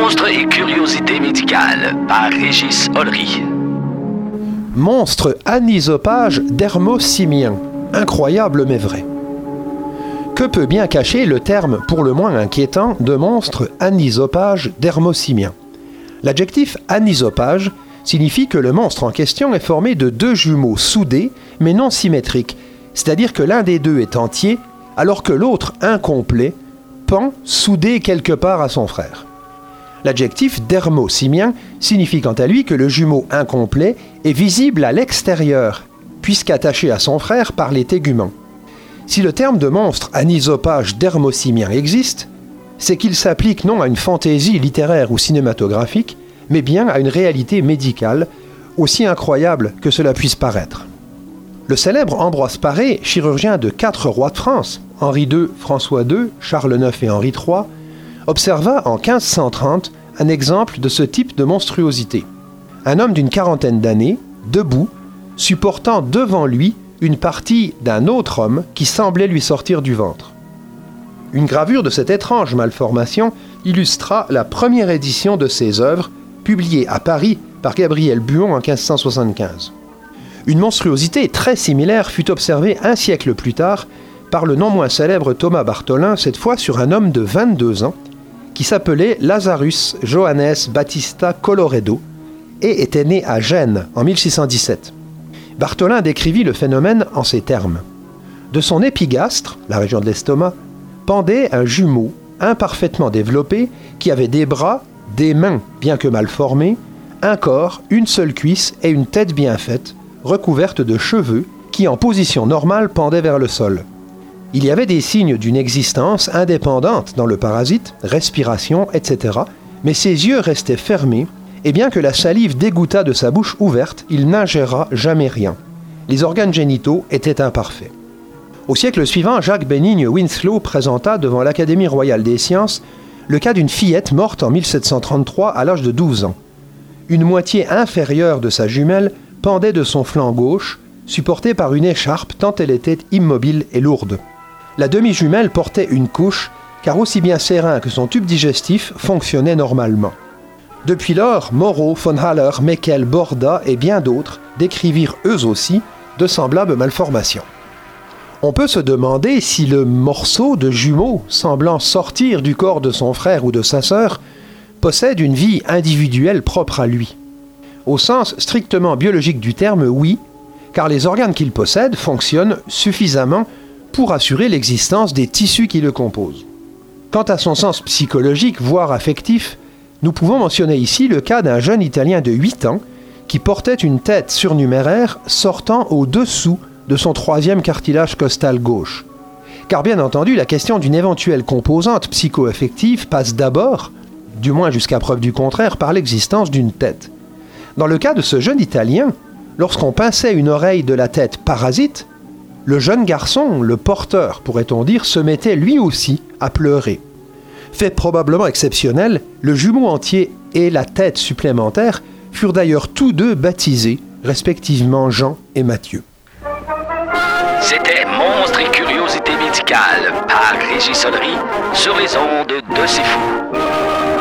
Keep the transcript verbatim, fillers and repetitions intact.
Monstres et curiosités médicales par Régis Ollery. Monstre anisopage dermosimien. Incroyable mais vrai. Que peut bien cacher le terme pour le moins inquiétant de monstre anisopage dermosimien? L'adjectif anisopage signifie que le monstre en question est formé de deux jumeaux soudés mais non symétriques, c'est-à-dire que l'un des deux est entier alors que l'autre incomplet pend soudé quelque part à son frère. L'adjectif dermosimien signifie quant à lui que le jumeau incomplet est visible à l'extérieur, puisqu'attaché à son frère par les téguments. Si le terme de monstre anisopage dermosimien existe, c'est qu'il s'applique non à une fantaisie littéraire ou cinématographique, mais bien à une réalité médicale, aussi incroyable que cela puisse paraître. Le célèbre Ambroise Paré, chirurgien de quatre rois de France, Henri deux, François deux, Charles neuf et Henri trois, observa en quinze cent trente un exemple de ce type de monstruosité. Un homme d'une quarantaine d'années, debout, supportant devant lui une partie d'un autre homme qui semblait lui sortir du ventre. Une gravure de cette étrange malformation illustra la première édition de ses œuvres, publiée à Paris par Gabriel Buon en quinze cent soixante-quinze. Une monstruosité très similaire fut observée un siècle plus tard par le non moins célèbre Thomas Bartholin, cette fois sur un homme de vingt-deux ans, qui s'appelait Lazarus Johannes Battista Colloredo et était né à Gênes en mille six cent dix-sept. Bartholin décrivit le phénomène en ces termes. De son épigastre, la région de l'estomac, pendait un jumeau imparfaitement développé qui avait des bras, des mains bien que mal formées, un corps, une seule cuisse et une tête bien faite, recouverte de cheveux qui en position normale pendaient vers le sol. Il y avait des signes d'une existence indépendante dans le parasite, respiration, et cetera, mais ses yeux restaient fermés, et bien que la salive dégoûtât de sa bouche ouverte, il n'ingéra jamais rien. Les organes génitaux étaient imparfaits. Au siècle suivant, Jacques Bénigne Winslow présenta devant l'Académie royale des sciences le cas d'une fillette morte en mille sept cent trente-trois à l'âge de douze ans. Une moitié inférieure de sa jumelle pendait de son flanc gauche, supportée par une écharpe tant elle était immobile et lourde. La demi-jumelle portait une couche, car aussi bien ses reins que son tube digestif fonctionnaient normalement. Depuis lors, Moreau, von Haller, Meckel, Borda et bien d'autres décrivirent eux aussi de semblables malformations. On peut se demander si le morceau de jumeau semblant sortir du corps de son frère ou de sa sœur possède une vie individuelle propre à lui. Au sens strictement biologique du terme, oui, car les organes qu'il possède fonctionnent suffisamment pour assurer l'existence des tissus qui le composent. Quant à son sens psychologique, voire affectif, nous pouvons mentionner ici le cas d'un jeune Italien de huit ans qui portait une tête surnuméraire sortant au-dessous de son troisième cartilage costal gauche. Car bien entendu, la question d'une éventuelle composante psycho-affective passe d'abord, du moins jusqu'à preuve du contraire, par l'existence d'une tête. Dans le cas de ce jeune Italien, lorsqu'on pinçait une oreille de la tête parasite, le jeune garçon, le porteur, pourrait-on dire, se mettait lui aussi à pleurer. Fait probablement exceptionnel, le jumeau entier et la tête supplémentaire furent d'ailleurs tous deux baptisés, respectivement Jean et Mathieu. C'était Monstres et curiosités médicales par Régis Ollery sur les ondes de C'est Fou.